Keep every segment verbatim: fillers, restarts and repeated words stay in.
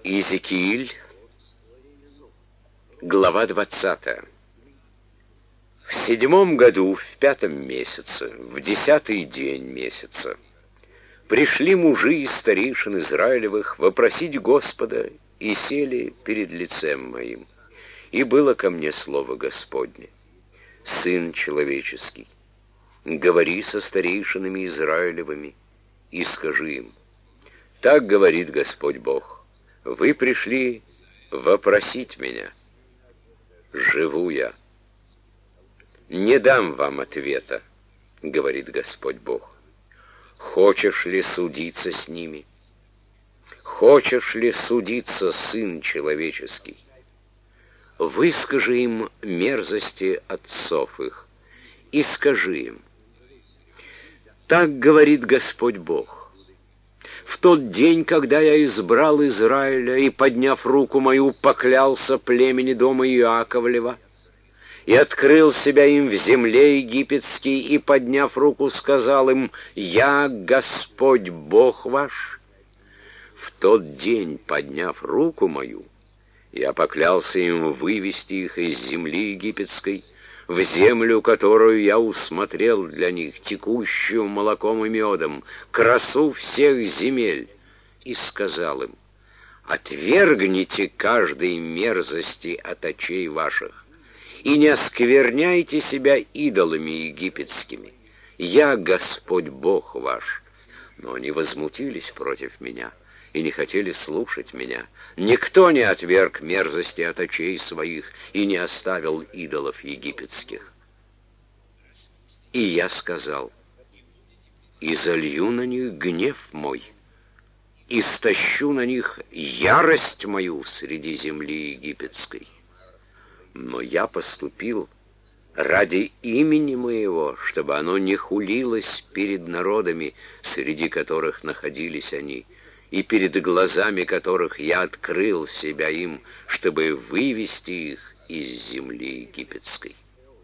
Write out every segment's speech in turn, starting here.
Иезекииль, глава двадцатая. В седьмом году, в пятом месяце, в десятый день месяца, пришли мужи из старейшин Израилевых вопросить Господа и сели перед лицем моим. И было ко мне слово Господне: Сын человеческий, говори со старейшинами Израилевыми и скажи им: так говорит Господь Бог. Вы пришли вопросить меня. Живу я. Не дам вам ответа, говорит Господь Бог. Хочешь ли судиться с ними? Хочешь ли судиться, Сын человеческий? Выскажи им мерзости отцов их и скажи им: так говорит Господь Бог. В тот день, когда я избрал Израиля и, подняв руку мою, поклялся племени дома Иаковлева, и открыл себя им в земле египетской, и, подняв руку, сказал им: «Я Господь Бог ваш». В тот день, подняв руку мою, я поклялся им вывести их из земли египетской, в землю, которую я усмотрел для них, текущую молоком и медом, красу всех земель, и сказал им: отвергните каждой мерзости от очей ваших, и не оскверняйте себя идолами египетскими. Я Господь Бог ваш. Но они возмутились против меня и не хотели слушать меня. Никто не отверг мерзости от очей своих и не оставил идолов египетских. И я сказал: и залью на них гнев мой, и стащу на них ярость мою среди земли египетской. Но я поступил ради имени моего, чтобы оно не хулилось перед народами, среди которых находились они, и перед глазами которых я открыл себя им, чтобы вывести их из земли египетской.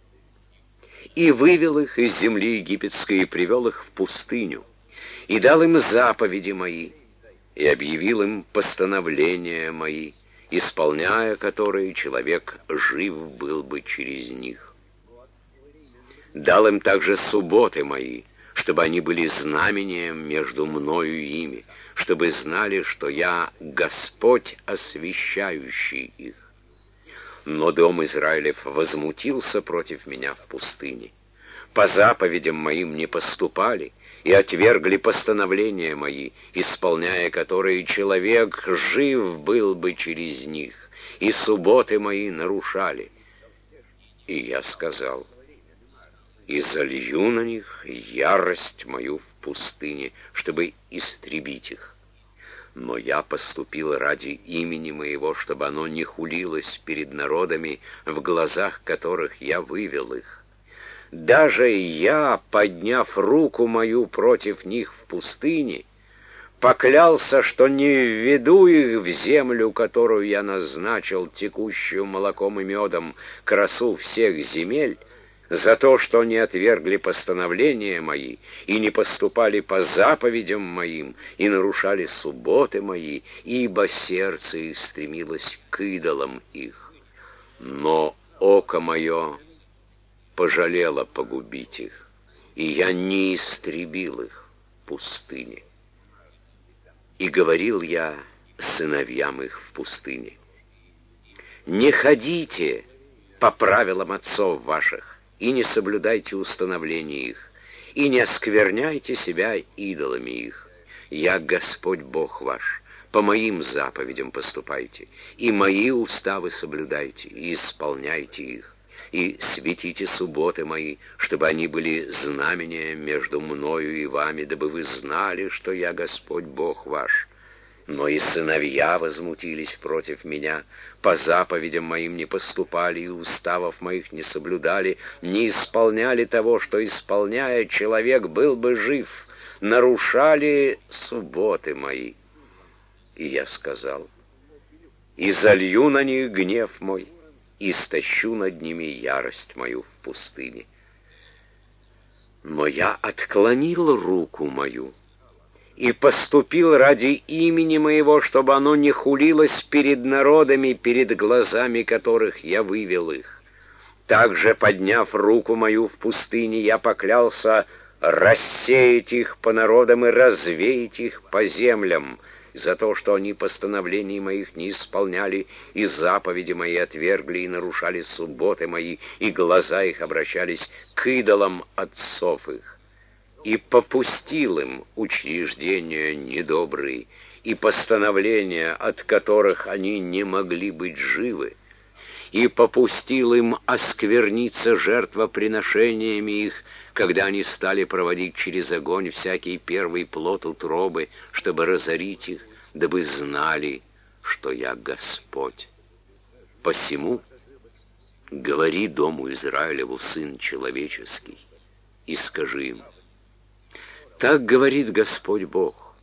И вывел их из земли египетской, и привел их в пустыню, и дал им заповеди мои, и объявил им постановления мои, исполняя которые человек жив был бы через них. Дал им также субботы мои, чтобы они были знамением между мною и ими, чтобы знали, что я Господь, освящающий их. Но дом Израилев возмутился против меня в пустыне. По заповедям моим не поступали и отвергли постановления мои, исполняя которые человек жив был бы через них, и субботы мои нарушали. И я сказал: и залью на них ярость мою в пустыне, чтобы истребить их. Но я поступил ради имени моего, чтобы оно не хулилось перед народами, в глазах которых я вывел их. Даже я, подняв руку мою против них в пустыне, поклялся, что не введу их в землю, которую я назначил, текущую молоком и медом, красу всех земель, за то, что не отвергли постановления мои, и не поступали по заповедям моим, и нарушали субботы мои, ибо сердце их стремилось к идолам их. Но око мое пожалело погубить их, и я не истребил их в пустыне. И говорил я сыновьям их в пустыне: не ходите по правилам отцов ваших, и не соблюдайте установления их, и не оскверняйте себя идолами их. Я Господь Бог ваш. По моим заповедям поступайте, и мои уставы соблюдайте, и исполняйте их, и светите субботы мои, чтобы они были знамением между мною и вами, дабы вы знали, что я Господь Бог ваш. Но и сыновья возмутились против меня, по заповедям моим не поступали, и уставов моих не соблюдали, не исполняли того, что, исполняя, человек был бы жив, нарушали субботы мои. И я сказал: и залью на них гнев мой, и стащу над ними ярость мою в пустыне. Но я отклонил руку мою, и поступил ради имени моего, чтобы оно не хулилось перед народами, перед глазами которых я вывел их. Также, подняв руку мою в пустыне, я поклялся рассеять их по народам и развеять их по землям, за то, что они постановлений моих не исполняли, и заповеди мои отвергли, и нарушали субботы мои, и глаза их обращались к идолам отцов их. И попустил им учреждения недобрые, и постановления, от которых они не могли быть живы, и попустил им оскверниться жертвоприношениями их, когда они стали проводить через огонь всякий первый плод утробы, чтобы разорить их, дабы знали, что я Господь. Посему говори дому Израилеву, сын человеческий, и скажи им: так говорит Господь Бог,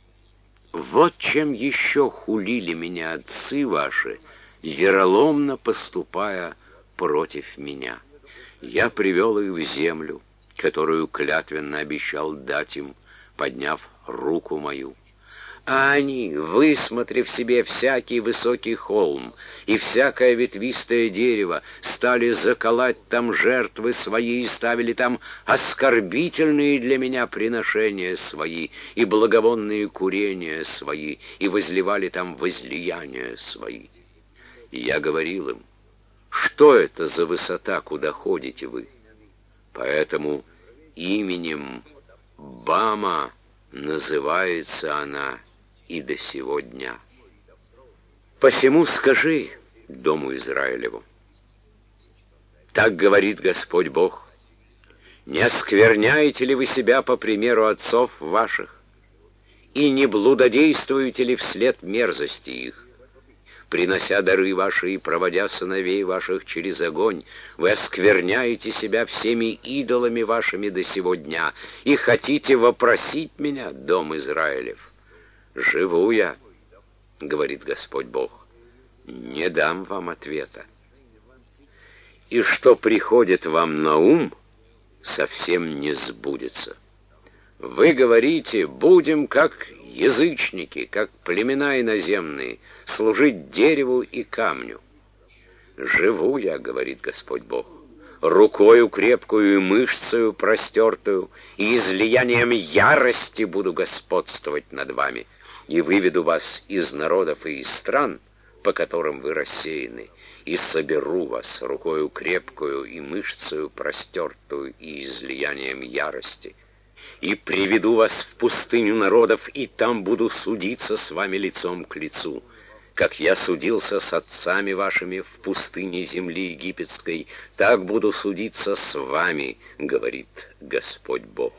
вот чем еще хулили меня отцы ваши, вероломно поступая против меня. Я привел их в землю, которую клятвенно обещал дать им, подняв руку мою. А они, высмотрев себе всякий высокий холм и всякое ветвистое дерево, стали заколоть там жертвы свои и ставили там оскорбительные для меня приношения свои и благовонные курения свои, и возливали там возлияния свои. И я говорил им: что это за высота, куда ходите вы? Поэтому именем Бама называется она и до сего дня. Посему скажи дому Израилеву: так говорит Господь Бог, не оскверняете ли вы себя по примеру отцов ваших, и не блудодействуете ли вслед мерзости их? Принося дары ваши и проводя сыновей ваших через огонь, вы оскверняете себя всеми идолами вашими до сего дня, и хотите вопросить меня, дом Израилев. Живу я, говорит Господь Бог, не дам вам ответа. И что приходит вам на ум, совсем не сбудется. Вы говорите: будем как язычники, как племена иноземные, служить дереву и камню. Живу я, говорит Господь Бог, рукою крепкую и мышцею простертую, и излиянием ярости буду господствовать над вами, и выведу вас из народов и из стран, по которым вы рассеяны, и соберу вас рукою крепкую и мышцею простертую и излиянием ярости, и приведу вас в пустыню народов, и там буду судиться с вами лицом к лицу, как я судился с отцами вашими в пустыне земли египетской, так буду судиться с вами, говорит Господь Бог.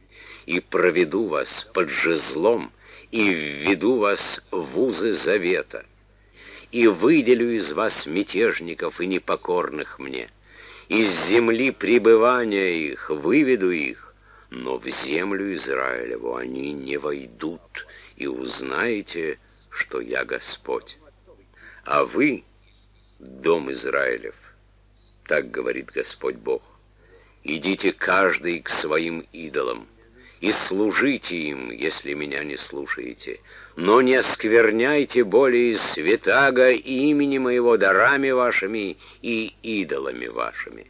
И проведу вас под жезлом, и введу вас в узы завета, и выделю из вас мятежников и непокорных мне, из земли пребывания их выведу их, но в землю Израилеву они не войдут, и узнаете, что я Господь. А вы, дом Израилев, так говорит Господь Бог, идите каждый к своим идолам, и служите им, если меня не слушаете, но не оскверняйте более святаго имени моего дарами вашими и идолами вашими.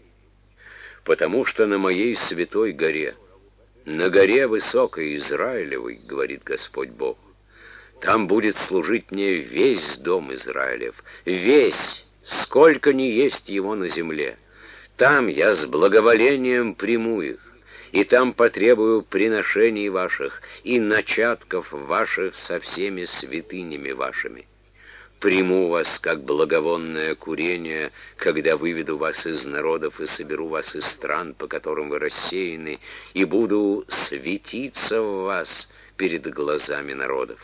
Потому что на моей святой горе, на горе высокой Израилевой, говорит Господь Бог, там будет служить мне весь дом Израилев, весь, сколько ни есть его на земле. Там я с благоволением приму их, и там потребую приношений ваших и начатков ваших со всеми святынями вашими. Приму вас, как благовонное курение, когда выведу вас из народов и соберу вас из стран, по которым вы рассеяны, и буду светиться в вас перед глазами народов.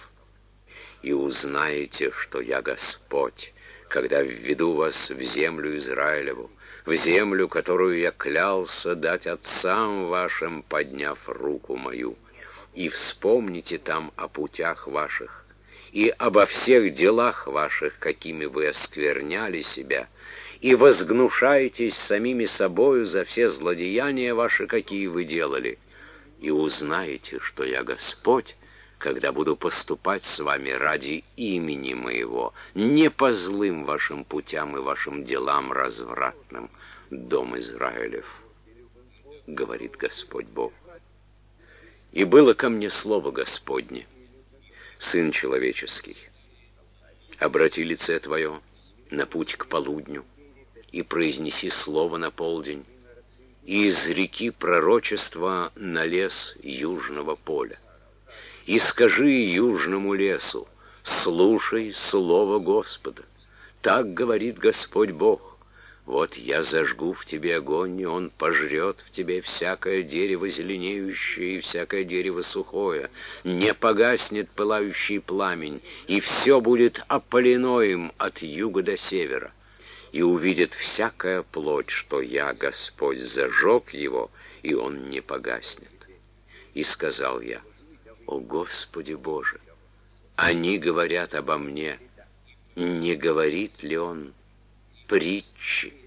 И узнаете, что я Господь, когда введу вас в землю Израилеву, в землю, которую я клялся дать отцам вашим, подняв руку мою. И вспомните там о путях ваших, и обо всех делах ваших, какими вы оскверняли себя, и возгнушаетесь самими собою за все злодеяния ваши, какие вы делали, и узнаете, что я Господь, когда буду поступать с вами ради имени моего, не по злым вашим путям и вашим делам развратным, дом Израилев, говорит Господь Бог. И было ко мне слово Господне: Сын человеческий, обрати лице твое на путь к полудню и произнеси слово на полдень, и изреки пророчество на лес южного поля. И скажи южному лесу: слушай слово Господа. Так говорит Господь Бог: вот я зажгу в тебе огонь, и он пожрет в тебе всякое дерево зеленеющее и всякое дерево сухое. Не погаснет пылающий пламень, и все будет опалено им от юга до севера. И увидит всякая плоть, что я, Господь, зажег его, и он не погаснет. И сказал я: о Господи Боже, они говорят обо мне, не говорит ли он притчи?